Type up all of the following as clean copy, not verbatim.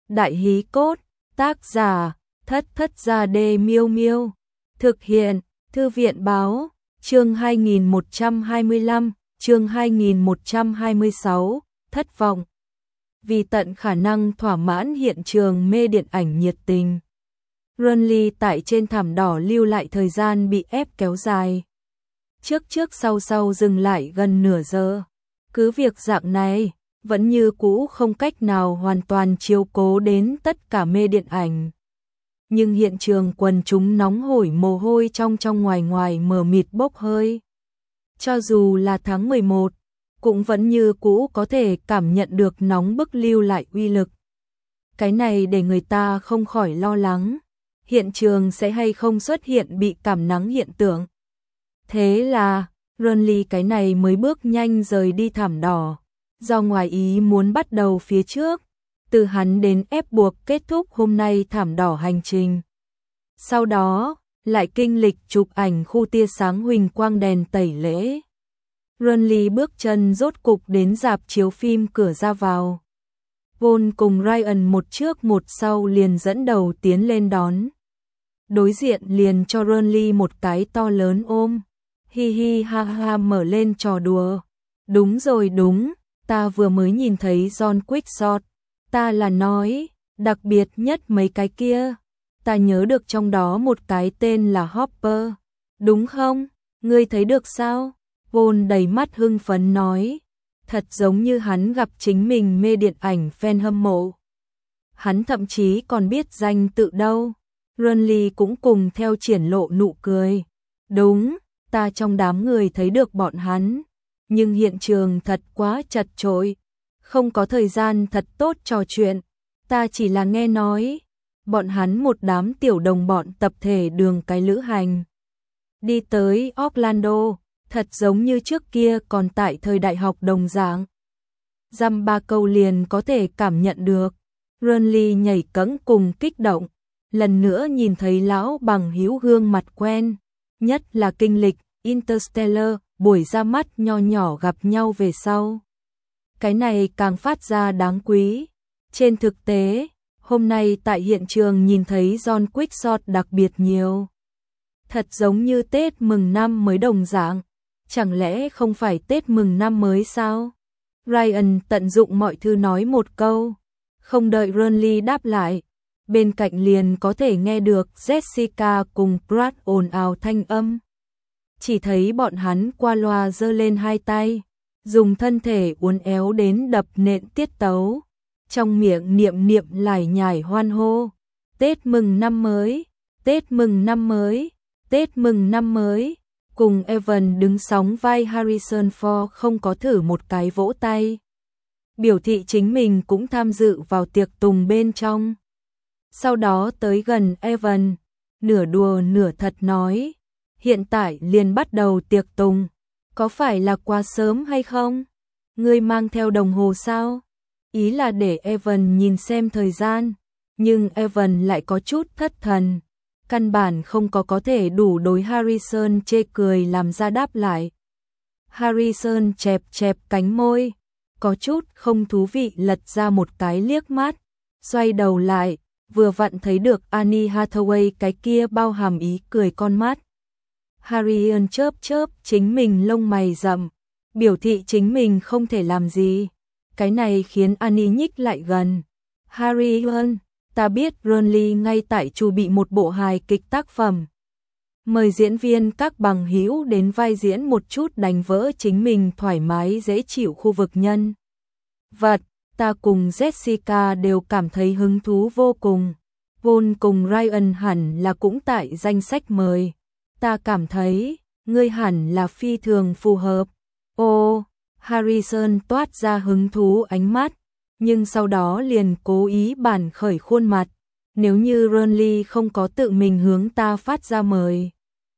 Đại hí cốt, tác giả, Thất Thất Gia Đê Miêu Miêu. Thực hiện, Thư viện báo, chương 2125, chương 2126, thất vọng. Vì tận khả năng thỏa mãn hiện trường mê điện ảnh nhiệt tình, Runley tại trên thảm đỏ lưu lại thời gian bị ép kéo dài. Trước sau dừng lại gần nửa giờ. Cứ việc dạng này, vẫn như cũ không cách nào hoàn toàn chiếu cố đến tất cả mê điện ảnh. Nhưng hiện trường quần chúng nóng hổi mồ hôi trong ngoài mờ mịt bốc hơi. Cho dù là tháng 11, cũng vẫn như cũ có thể cảm nhận được nóng bức lưu lại uy lực. Cái này để người ta không khỏi lo lắng, hiện trường sẽ hay không xuất hiện bị cảm nắng hiện tượng. Thế là, Runley cái này mới bước nhanh rời đi thảm đỏ, do ngoài ý muốn bắt đầu phía trước, từ hắn đến ép buộc kết thúc hôm nay thảm đỏ hành trình. Sau đó, lại kinh lịch chụp ảnh khu tia sáng huỳnh quang đèn tẩy lễ. Runley bước chân rốt cục đến rạp chiếu phim cửa ra vào. Paul cùng Ryan một trước một sau liền dẫn đầu tiến lên đón. Đối diện liền cho Runley một cái to lớn ôm. Hi hi ha ha mở lên trò đùa. Đúng rồi đúng, ta vừa mới nhìn thấy John Quickshot. Ta là nói, đặc biệt nhất mấy cái kia. Ta nhớ được trong đó một cái tên là Hopper. Đúng không? Ngươi thấy được sao? Paul đầy mắt hưng phấn nói. Thật giống như hắn gặp chính mình mê điện ảnh fan hâm mộ. Hắn thậm chí còn biết danh tự đâu. Runley cũng cùng theo triển lộ nụ cười. Đúng, ta trong đám người thấy được bọn hắn. Nhưng hiện trường thật quá chật chội. Không có thời gian thật tốt trò chuyện. Ta chỉ là nghe nói. Bọn hắn một đám tiểu đồng bọn tập thể đường cái lữ hành. Đi tới Orlando. Thật giống như trước kia còn tại thời đại học đồng dạng. Dăm ba câu liền có thể cảm nhận được. Runley nhảy cẫng cùng kích động. Lần nữa nhìn thấy lão bằng hữu gương mặt quen. Nhất là kinh lịch Interstellar, buổi ra mắt nho nhỏ gặp nhau về sau. Cái này càng phát ra đáng quý. Trên thực tế, hôm nay tại hiện trường nhìn thấy John Quickshot đặc biệt nhiều. Thật giống như Tết mừng năm mới đồng dạng. Chẳng lẽ không phải Tết mừng năm mới sao? Ryan tận dụng mọi thứ nói một câu. Không đợi Runley đáp lại. Bên cạnh liền có thể nghe được Jessica cùng Brad ồn ào thanh âm. Chỉ thấy bọn hắn qua loa giơ lên hai tay. Dùng thân thể uốn éo đến đập nện tiết tấu. Trong miệng niệm lải nhải hoan hô. Tết mừng năm mới, Tết mừng năm mới, Tết mừng năm mới. Cùng Evan đứng sóng vai Harrison Ford không có thử một cái vỗ tay. Biểu thị chính mình cũng tham dự vào tiệc tùng bên trong. Sau đó tới gần Evan, nửa đùa nửa thật nói. Hiện tại liền bắt đầu tiệc tùng. Có phải là quá sớm hay không? Ngươi mang theo đồng hồ sao? Ý là để Evan nhìn xem thời gian. Nhưng Evan lại có chút thất thần. Căn bản không có thể đủ đối Harrison chê cười làm ra đáp lại. Harrison chẹp cánh môi, có chút không thú vị lật ra một cái liếc mắt, xoay đầu lại, vừa vặn thấy được Annie Hathaway cái kia bao hàm ý cười con mắt. Harrison chớp chính mình lông mày rậm, biểu thị chính mình không thể làm gì. Cái này khiến Annie nhích lại gần. Harrison, ta biết Runley ngay tại chuẩn bị một bộ hài kịch tác phẩm. Mời diễn viên các bằng hữu đến vai diễn một chút đánh vỡ chính mình thoải mái dễ chịu khu vực nhân vật. Ta cùng Jessica đều cảm thấy hứng thú vô cùng. Paul cùng Ryan hẳn là cũng tại danh sách mời. Ta cảm thấy, ngươi hẳn là phi thường phù hợp. Ô, Harrison toát ra hứng thú ánh mắt. Nhưng sau đó liền cố ý bản khởi khuôn mặt. Nếu như Runley không có tự mình hướng ta phát ra mời,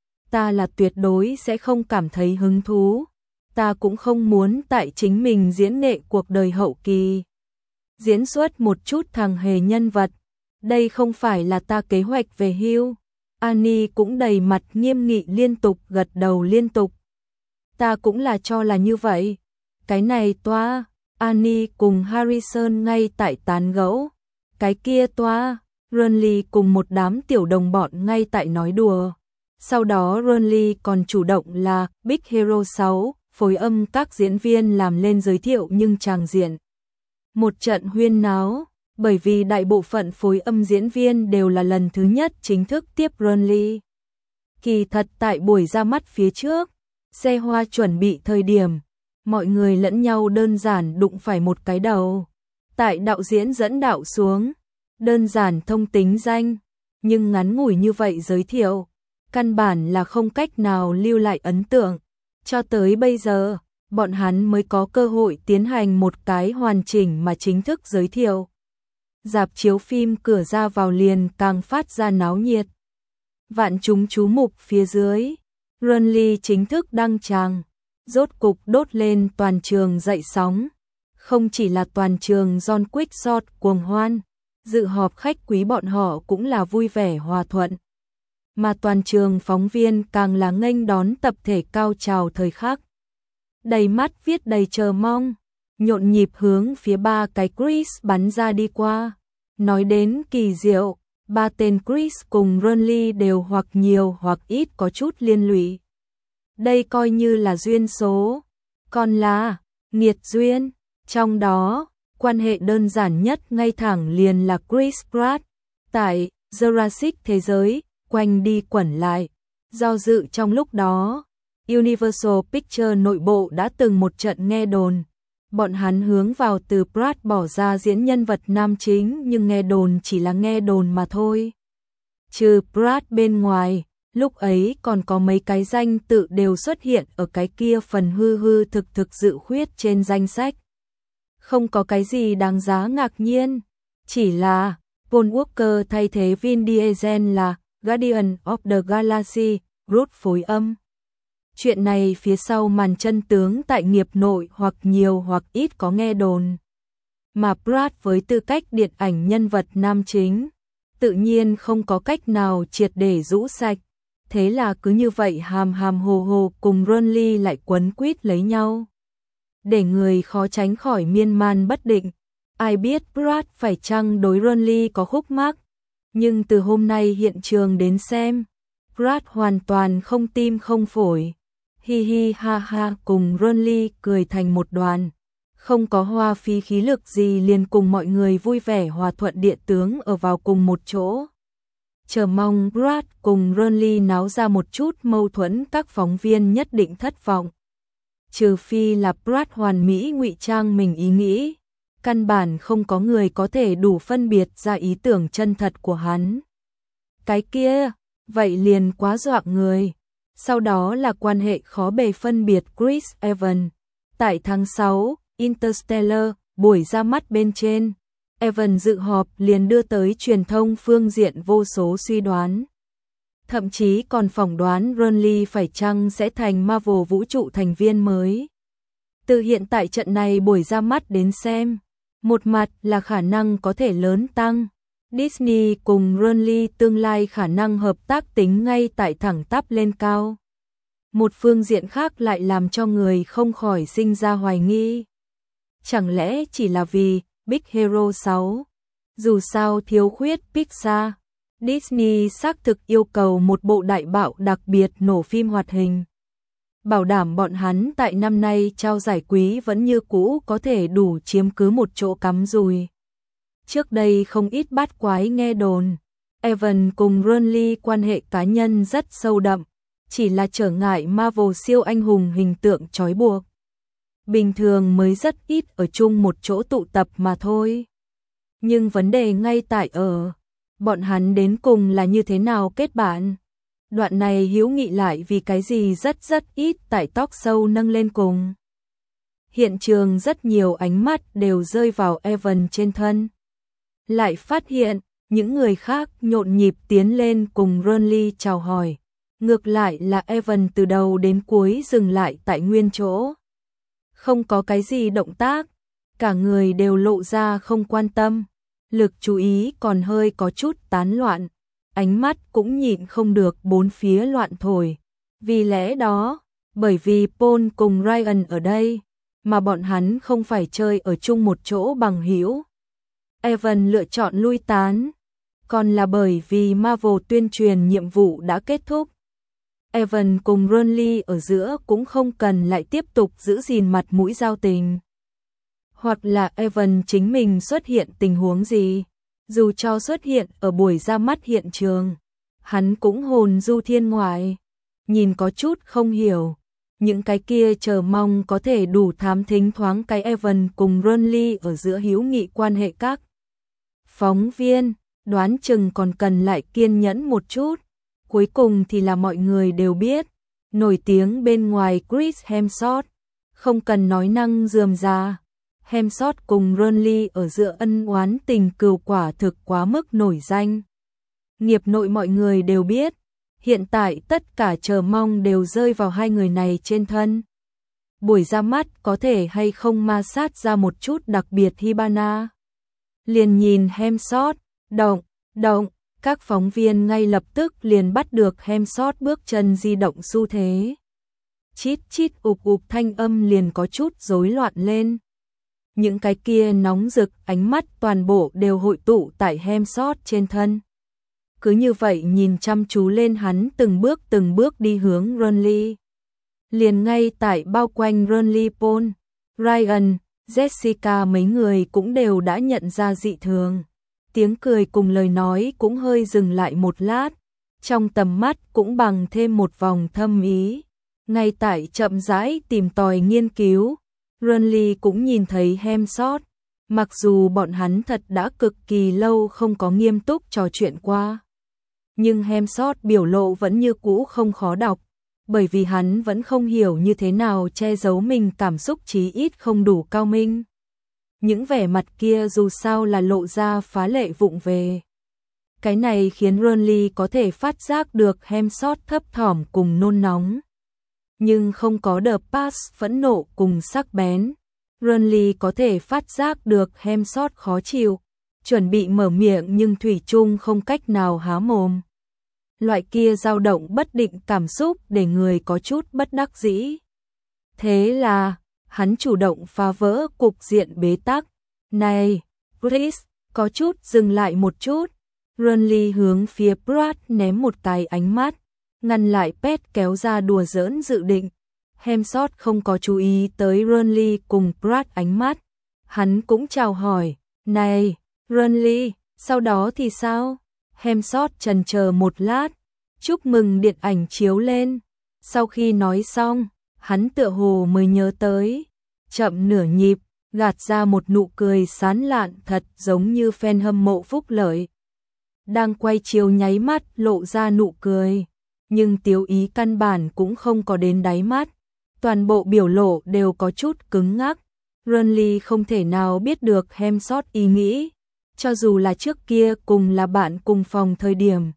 ta là tuyệt đối sẽ không cảm thấy hứng thú. Ta cũng không muốn tại chính mình diễn nghệ cuộc đời hậu kỳ. Diễn xuất một chút thằng hề nhân vật. Đây không phải là ta kế hoạch về hưu. Annie cũng đầy mặt nghiêm nghị liên tục gật đầu liên tục. Ta cũng là cho là như vậy. Cái này toa. Annie cùng Harrison ngay tại tán gẫu. Cái kia toa, Renly cùng một đám tiểu đồng bọn ngay tại nói đùa. Sau đó Renly còn chủ động là Big Hero 6, phối âm các diễn viên làm lên giới thiệu nhưng tràng diện. Một trận huyên náo, bởi vì đại bộ phận phối âm diễn viên đều là lần thứ nhất chính thức tiếp Renly. Kỳ thật tại buổi ra mắt phía trước, xe hoa chuẩn bị thời điểm, mọi người lẫn nhau đơn giản đụng phải một cái đầu. Tại đạo diễn dẫn đạo xuống, đơn giản thông tính danh, nhưng ngắn ngủi như vậy giới thiệu, căn bản là không cách nào lưu lại ấn tượng. Cho tới bây giờ, bọn hắn mới có cơ hội tiến hành một cái hoàn chỉnh mà chính thức giới thiệu. Rạp chiếu phim cửa ra vào liền càng phát ra náo nhiệt. Vạn chúng chú mục phía dưới, Renly chính thức đăng tràng, rốt cục đốt lên toàn trường dậy sóng. Không chỉ là toàn trường John Quick cuồng hoan, dự họp khách quý bọn họ cũng là vui vẻ hòa thuận. Mà toàn trường phóng viên càng là nghênh đón tập thể cao trào thời khắc. Đầy mắt viết đầy chờ mong, nhộn nhịp hướng phía ba cái Chris bắn ra đi qua. Nói đến kỳ diệu, ba tên Chris cùng Renly đều hoặc nhiều hoặc ít có chút liên lụy. Đây coi như là duyên số, còn là nghiệt duyên. Trong đó, quan hệ đơn giản nhất ngay thẳng liền là Chris Pratt, tại Jurassic thế giới, quanh đi quẩn lại. Do dự trong lúc đó, Universal Pictures nội bộ đã từng một trận nghe đồn. Bọn hắn hướng vào từ Pratt bỏ ra diễn nhân vật nam chính nhưng nghe đồn chỉ là nghe đồn mà thôi. Trừ Pratt bên ngoài, lúc ấy còn có mấy cái danh tự đều xuất hiện ở cái kia phần hư hư thực thực dự khuyết trên danh sách. Không có cái gì đáng giá ngạc nhiên, chỉ là Paul Walker thay thế Vin Diesel là Guardian of the Galaxy, Groot phối âm. Chuyện này phía sau màn chân tướng tại nghiệp nội hoặc nhiều hoặc ít có nghe đồn. Mà Pratt với tư cách điện ảnh nhân vật nam chính, tự nhiên không có cách nào triệt để rũ sạch. Thế là cứ như vậy hàm hàm hồ hồ cùng Renly lại quấn quýt lấy nhau. Để người khó tránh khỏi miên man bất định. Ai biết Pratt phải chăng đối Renly có khúc mắc. Nhưng từ hôm nay hiện trường đến xem, Pratt hoàn toàn không tim không phổi. Hi hi ha ha cùng Renly cười thành một đoàn. Không có hoa phí khí lực gì liền cùng mọi người vui vẻ hòa thuận địa tướng ở vào cùng một chỗ. Chờ mong Pratt cùng Renly náo ra một chút mâu thuẫn các phóng viên nhất định thất vọng. Trừ phi là Pratt hoàn mỹ ngụy trang mình ý nghĩ, căn bản không có người có thể đủ phân biệt ra ý tưởng chân thật của hắn. Cái kia, vậy liền quá dọa người. Sau đó là quan hệ khó bề phân biệt Chris Evans. Tại tháng 6, Interstellar, buổi ra mắt bên trên, Evans dự họp liền đưa tới truyền thông phương diện vô số suy đoán. Thậm chí còn phỏng đoán Renly phải chăng sẽ thành Marvel vũ trụ thành viên mới. Từ hiện tại trận này buổi ra mắt đến xem, một mặt là khả năng có thể lớn tăng. Disney cùng Renly tương lai khả năng hợp tác tính ngay tại thẳng tắp lên cao. Một phương diện khác lại làm cho người không khỏi sinh ra hoài nghi. Chẳng lẽ chỉ là vì Big Hero 6? Dù sao thiếu khuyết Pixar, Disney xác thực yêu cầu một bộ đại bạo đặc biệt nổ phim hoạt hình. Bảo đảm bọn hắn tại năm nay trao giải quý vẫn như cũ có thể đủ chiếm cứ một chỗ cắm rùi. Trước đây không ít bát quái nghe đồn, Evan cùng Renly quan hệ cá nhân rất sâu đậm, chỉ là trở ngại Marvel siêu anh hùng hình tượng trói buộc. Bình thường mới rất ít ở chung một chỗ tụ tập mà thôi. Nhưng vấn đề ngay tại ở, bọn hắn đến cùng là như thế nào kết bạn? Đoạn này hữu nghị lại vì cái gì rất ít tại talk show nâng lên cùng. Hiện trường rất nhiều ánh mắt đều rơi vào Evan trên thân. Lại phát hiện, những người khác nhộn nhịp tiến lên cùng Renly chào hỏi. Ngược lại là Evan từ đầu đến cuối dừng lại tại nguyên chỗ. Không có cái gì động tác, cả người đều lộ ra không quan tâm. Lực chú ý còn hơi có chút tán loạn, ánh mắt cũng nhịn không được bốn phía loạn thổi. Vì lẽ đó, bởi vì Paul cùng Ryan ở đây, mà bọn hắn không phải chơi ở chung một chỗ bằng hữu. Evan lựa chọn lui tán, còn là bởi vì Marvel tuyên truyền nhiệm vụ đã kết thúc. Evan cùng Ronly ở giữa cũng không cần lại tiếp tục giữ gìn mặt mũi giao tình. Hoặc là Evan chính mình xuất hiện tình huống gì, dù cho xuất hiện ở buổi ra mắt hiện trường, hắn cũng hồn du thiên ngoại, nhìn có chút không hiểu. Những cái kia chờ mong có thể đủ thám thính thoáng cái Evan cùng Ronly ở giữa hữu nghị quan hệ các phóng viên, đoán chừng còn cần lại kiên nhẫn một chút. Cuối cùng thì là mọi người đều biết, nổi tiếng bên ngoài Chris Hemsworth, không cần nói năng rườm rà. Hemsworth cùng Ronly ở giữa ân oán tình cừu quả thực quá mức nổi danh. Nghiệp nội mọi người đều biết, hiện tại tất cả chờ mong đều rơi vào hai người này trên thân. Buổi ra mắt có thể hay không ma sát ra một chút đặc biệt Hibana. Liền nhìn Hemsworth, động, các phóng viên ngay lập tức liền bắt được Hemsworth bước chân di động xu thế. Chít chít ụp ụp thanh âm liền có chút rối loạn lên. Những cái kia nóng rực ánh mắt toàn bộ đều hội tụ tại Hemsworth trên thân. Cứ như vậy nhìn chăm chú lên hắn từng bước đi hướng Ronly. Liền ngay tại bao quanh Ronly, Paul, Ryan, Jessica mấy người cũng đều đã nhận ra dị thường. Tiếng cười cùng lời nói cũng hơi dừng lại một lát, trong tầm mắt cũng bằng thêm một vòng thâm ý. Ngay tại chậm rãi tìm tòi nghiên cứu, Ronly cũng nhìn thấy Hemsworth, mặc dù bọn hắn thật đã cực kỳ lâu không có nghiêm túc trò chuyện qua. Nhưng Hemsworth biểu lộ vẫn như cũ không khó đọc, bởi vì hắn vẫn không hiểu như thế nào che giấu mình cảm xúc chí ít không đủ cao minh. Những vẻ mặt kia dù sao là lộ ra phá lệ vụng về. Cái này khiến Ronly có thể phát giác được Hemsworth thấp thỏm cùng nôn nóng. Nhưng không có The Pass phẫn nộ cùng sắc bén. Ronly có thể phát giác được Hemsworth khó chịu, chuẩn bị mở miệng nhưng thủy chung không cách nào há mồm. Loại kia dao động bất định cảm xúc để người có chút bất đắc dĩ. Thế là, hắn chủ động phá vỡ cục diện bế tắc. Này, Chris, có chút dừng lại một chút. Ronly hướng phía Brad ném một cái ánh mắt, ngăn lại Pet kéo ra đùa giỡn dự định. Hemsworth không có chú ý tới Ronly cùng Brad ánh mắt. Hắn cũng chào hỏi, này, Ronly, sau đó thì sao? Hemsworth chần chờ một lát, chúc mừng điện ảnh chiếu lên. Sau khi nói xong, hắn tựa hồ mới nhớ tới, chậm nửa nhịp, gạt ra một nụ cười sán lạn thật giống như fan hâm mộ phúc lợi. Đang quay chiếu nháy mắt lộ ra nụ cười, nhưng tiếu ý căn bản cũng không có đến đáy mắt. Toàn bộ biểu lộ đều có chút cứng ngắc. Ronly không thể nào biết được Hemsworth ý nghĩ, cho dù là trước kia cùng là bạn cùng phòng thời điểm.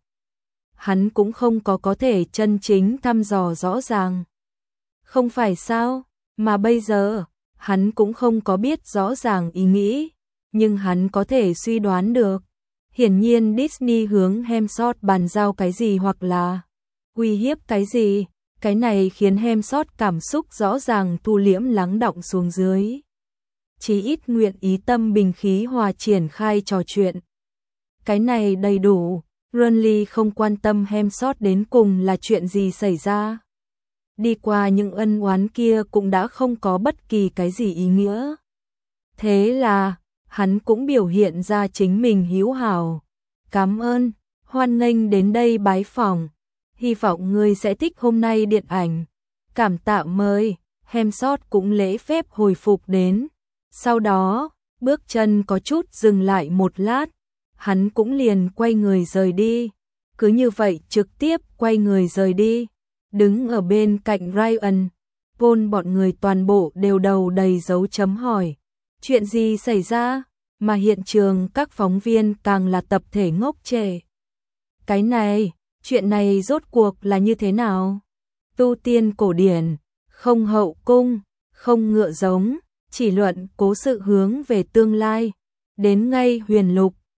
Hắn cũng không có thể chân chính thăm dò rõ ràng. Không phải sao, mà bây giờ, hắn cũng không có biết rõ ràng ý nghĩ, nhưng hắn có thể suy đoán được. Hiển nhiên Disney hướng Hemsworth bàn giao cái gì hoặc là uy hiếp cái gì, cái này khiến Hemsworth cảm xúc rõ ràng thu liễm lắng đọng xuống dưới. Chí ít nguyện ý tâm bình khí hòa triển khai trò chuyện. Cái này đầy đủ, Ronly không quan tâm Hemsworth đến cùng là chuyện gì xảy ra. Đi qua những ân oán kia cũng đã không có bất kỳ cái gì ý nghĩa. Thế là, hắn cũng biểu hiện ra chính mình hữu hảo. Cảm ơn, hoan nghênh đến đây bái phỏng. Hy vọng ngươi sẽ thích hôm nay điện ảnh. Cảm tạ mời, Hemsworth cũng lễ phép hồi phục đến. Sau đó, bước chân có chút dừng lại một lát, hắn cũng liền quay người rời đi. Cứ như vậy trực tiếp quay người rời đi. Đứng ở bên cạnh Ryan, Paul bọn người toàn bộ đều đầu đầy dấu chấm hỏi. Chuyện gì xảy ra? Mà hiện trường các phóng viên càng là tập thể ngốc trệ. Cái này, chuyện này rốt cuộc là như thế nào? Tu tiên cổ điển, không hậu cung, không ngựa giống, chỉ luận cố sự hướng về tương lai. Đến ngay huyền lục,